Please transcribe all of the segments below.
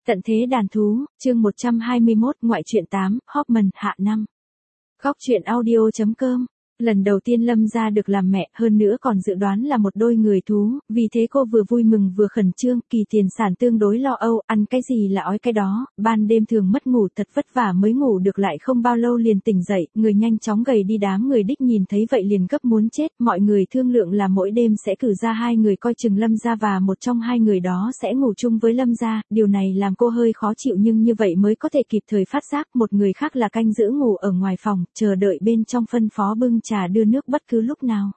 Tận thế đàn thú, chương 121, ngoại truyện 8, Hoffman, hạ 5. Góc truyện audio.com. Lần đầu tiên Lâm gia được làm mẹ, hơn nữa còn dự đoán là một đôi người thú, vì thế cô vừa vui mừng vừa khẩn trương, kỳ tiền sản tương đối lo âu, ăn cái gì là ói cái đó, ban đêm thường mất ngủ thật vất vả mới ngủ được lại không bao lâu liền tỉnh dậy, người nhanh chóng gầy đi, đám người đích nhìn thấy vậy liền gấp muốn chết, mọi người thương lượng là mỗi đêm sẽ cử ra 2 người coi chừng Lâm gia và một trong 2 người đó sẽ ngủ chung với Lâm gia, điều này làm cô hơi khó chịu nhưng như vậy mới có thể kịp thời phát giác, một người khác là canh giữ ngủ ở ngoài phòng, chờ đợi bên trong phân phó bưng trà đưa nước bất cứ lúc nào.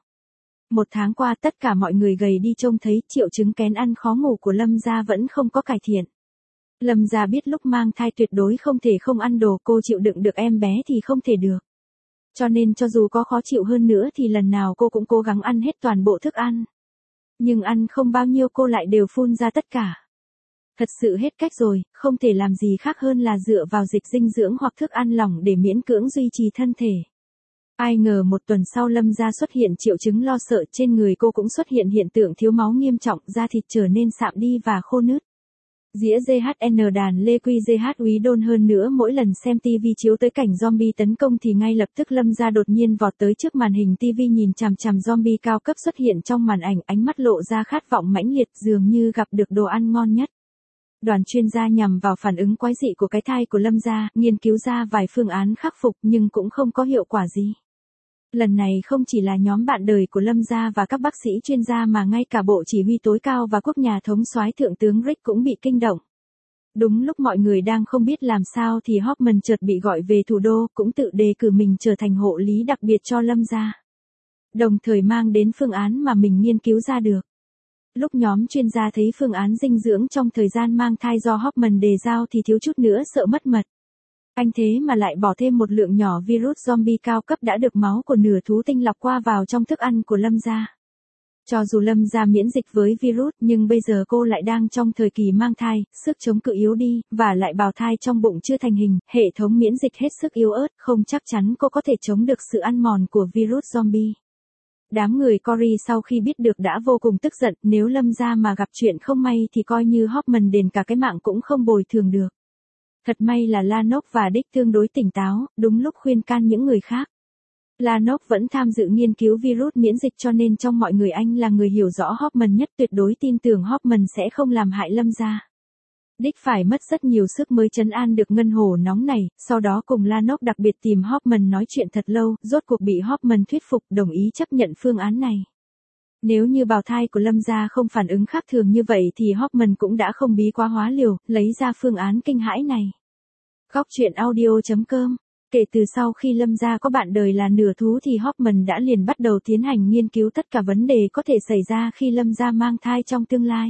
1 tháng qua tất cả mọi người gầy đi trông thấy triệu chứng kén ăn khó ngủ của Lâm gia vẫn không có cải thiện. Lâm gia biết lúc mang thai tuyệt đối không thể không ăn đồ, cô chịu đựng được em bé thì không thể được. Cho nên cho dù có khó chịu hơn nữa thì lần nào cô cũng cố gắng ăn hết toàn bộ thức ăn. Nhưng ăn không bao nhiêu cô lại đều phun ra tất cả. Thật sự hết cách rồi, không thể làm gì khác hơn là dựa vào dịch dinh dưỡng hoặc thức ăn lỏng để miễn cưỡng duy trì thân thể. Ai ngờ 1 tuần sau Lâm gia xuất hiện triệu chứng lo sợ, trên người cô cũng xuất hiện hiện tượng thiếu máu nghiêm trọng, da thịt trở nên sạm đi và khô nứt. Dĩa GHN đàn Lê Quy GH úy đôn hơn nữa mỗi lần xem TV chiếu tới cảnh zombie tấn công thì ngay lập tức Lâm gia đột nhiên vọt tới trước màn hình TV nhìn chằm chằm zombie cao cấp xuất hiện trong màn ảnh, ánh mắt lộ ra khát vọng mãnh liệt dường như gặp được đồ ăn ngon nhất. Đoàn chuyên gia nhằm vào phản ứng quái dị của cái thai của Lâm gia, nghiên cứu ra vài phương án khắc phục nhưng cũng không có hiệu quả gì. Lần này không chỉ là nhóm bạn đời của Lâm gia và các bác sĩ chuyên gia mà ngay cả bộ chỉ huy tối cao và quốc nhà thống soái thượng tướng Rick cũng bị kinh động. Đúng lúc mọi người đang không biết làm sao thì Hoffman chợt bị gọi về thủ đô, cũng tự đề cử mình trở thành hộ lý đặc biệt cho Lâm gia. Đồng thời mang đến phương án mà mình nghiên cứu ra được. Lúc nhóm chuyên gia thấy phương án dinh dưỡng trong thời gian mang thai do Hoffman đề giao thì thiếu chút nữa sợ mất mật. Anh thế mà lại bỏ thêm một lượng nhỏ virus zombie cao cấp đã được máu của nửa thú tinh lọc qua vào trong thức ăn của Lâm gia. Cho dù Lâm gia miễn dịch với virus nhưng bây giờ cô lại đang trong thời kỳ mang thai, sức chống cự yếu đi, và lại bào thai trong bụng chưa thành hình, hệ thống miễn dịch hết sức yếu ớt, không chắc chắn cô có thể chống được sự ăn mòn của virus zombie. Đám người Cory sau khi biết được đã vô cùng tức giận, nếu Lâm gia mà gặp chuyện không may thì coi như Hoffman đền cả cái mạng cũng không bồi thường được. Thật may là Lanok và Dick tương đối tỉnh táo, đúng lúc khuyên can những người khác. Lanok vẫn tham dự nghiên cứu virus miễn dịch cho nên trong mọi người anh là người hiểu rõ Hoffman nhất, tuyệt đối tin tưởng Hoffman sẽ không làm hại Lâm gia. Dick phải mất rất nhiều sức mới trấn an được ngân hồ nóng này, sau đó cùng Lanok đặc biệt tìm Hoffman nói chuyện thật lâu, rốt cuộc bị Hoffman thuyết phục đồng ý chấp nhận phương án này. Nếu như bào thai của Lâm gia không phản ứng khác thường như vậy thì Hoffman cũng đã không bí quá hóa liều, lấy ra phương án kinh hãi này. Góc truyện audio.com. Kể từ sau khi Lâm gia có bạn đời là nửa thú thì Hoffman đã liền bắt đầu tiến hành nghiên cứu tất cả vấn đề có thể xảy ra khi Lâm gia mang thai trong tương lai.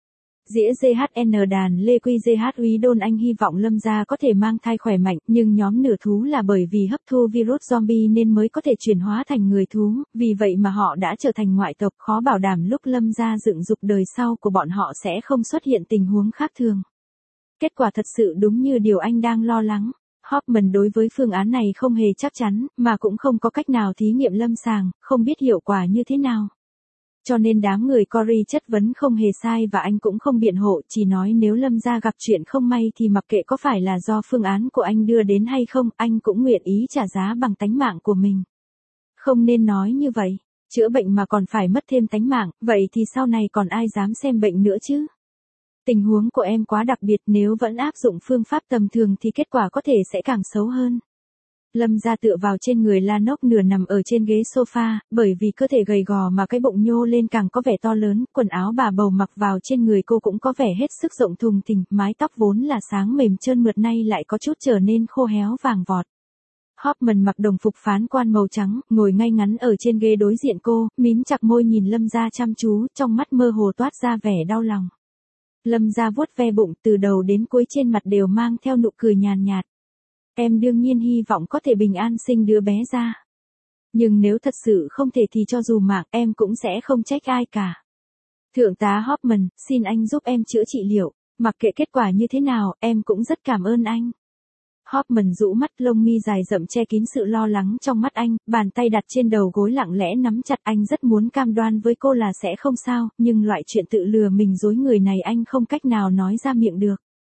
Dĩa GHN đàn Lê Quy GH úy đôn anh hy vọng Lâm gia có thể mang thai khỏe mạnh, nhưng nhóm nửa thú là bởi vì hấp thu virus zombie nên mới có thể chuyển hóa thành người thú, vì vậy mà họ đã trở thành ngoại tộc, khó bảo đảm lúc Lâm gia dựng dục đời sau của bọn họ sẽ không xuất hiện tình huống khác thường. Kết quả thật sự đúng như điều anh đang lo lắng. Hoffman đối với phương án này không hề chắc chắn, mà cũng không có cách nào thí nghiệm lâm sàng, không biết hiệu quả như thế nào. Cho nên đám người Cory chất vấn không hề sai và anh cũng không biện hộ, chỉ nói nếu Lâm gia gặp chuyện không may thì mặc kệ có phải là do phương án của anh đưa đến hay không, anh cũng nguyện ý trả giá bằng tánh mạng của mình. Không nên nói như vậy, chữa bệnh mà còn phải mất thêm tánh mạng, vậy thì sau này còn ai dám xem bệnh nữa chứ? Tình huống của em quá đặc biệt, nếu vẫn áp dụng phương pháp tầm thường thì kết quả có thể sẽ càng xấu hơn. Lâm gia tựa vào trên người Lanok nửa nằm ở trên ghế sofa, bởi vì cơ thể gầy gò mà cái bụng nhô lên càng có vẻ to lớn, quần áo bà bầu mặc vào trên người cô cũng có vẻ hết sức rộng thùng thình, mái tóc vốn là sáng mềm trơn mượt nay lại có chút trở nên khô héo vàng vọt. Hoffman mặc đồng phục phán quan màu trắng, ngồi ngay ngắn ở trên ghế đối diện cô, mím chặt môi nhìn Lâm gia chăm chú, trong mắt mơ hồ toát ra vẻ đau lòng. Lâm gia vuốt ve bụng, từ đầu đến cuối trên mặt đều mang theo nụ cười nhàn nhạt. Em đương nhiên hy vọng có thể bình an sinh đứa bé ra. Nhưng nếu thật sự không thể thì cho dù mạng em cũng sẽ không trách ai cả. Thượng tá Hoffman, xin anh giúp em chữa trị liệu, mặc kệ kết quả như thế nào, em cũng rất cảm ơn anh. Hoffman rũ mắt, lông mi dài rậm che kín sự lo lắng trong mắt anh, bàn tay đặt trên đầu gối lặng lẽ nắm chặt, anh rất muốn cam đoan với cô là sẽ không sao, nhưng loại chuyện tự lừa mình dối người này anh không cách nào nói ra miệng được.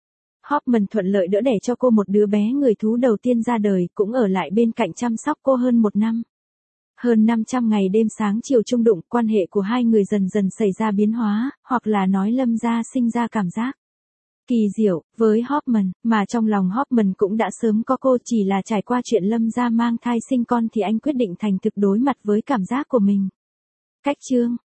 Hoffman thuận lợi đỡ đẻ cho cô một đứa bé người thú đầu tiên ra đời, cũng ở lại bên cạnh chăm sóc cô hơn 1 năm. Hơn 500 ngày đêm sáng chiều chung đụng, quan hệ của hai người dần dần xảy ra biến hóa, hoặc là nói Lâm gia sinh ra cảm giác kỳ diệu với Hoffman, mà trong lòng Hoffman cũng đã sớm có cô, chỉ là trải qua chuyện Lâm gia mang thai sinh con thì anh quyết định thành thực đối mặt với cảm giác của mình. Cách chương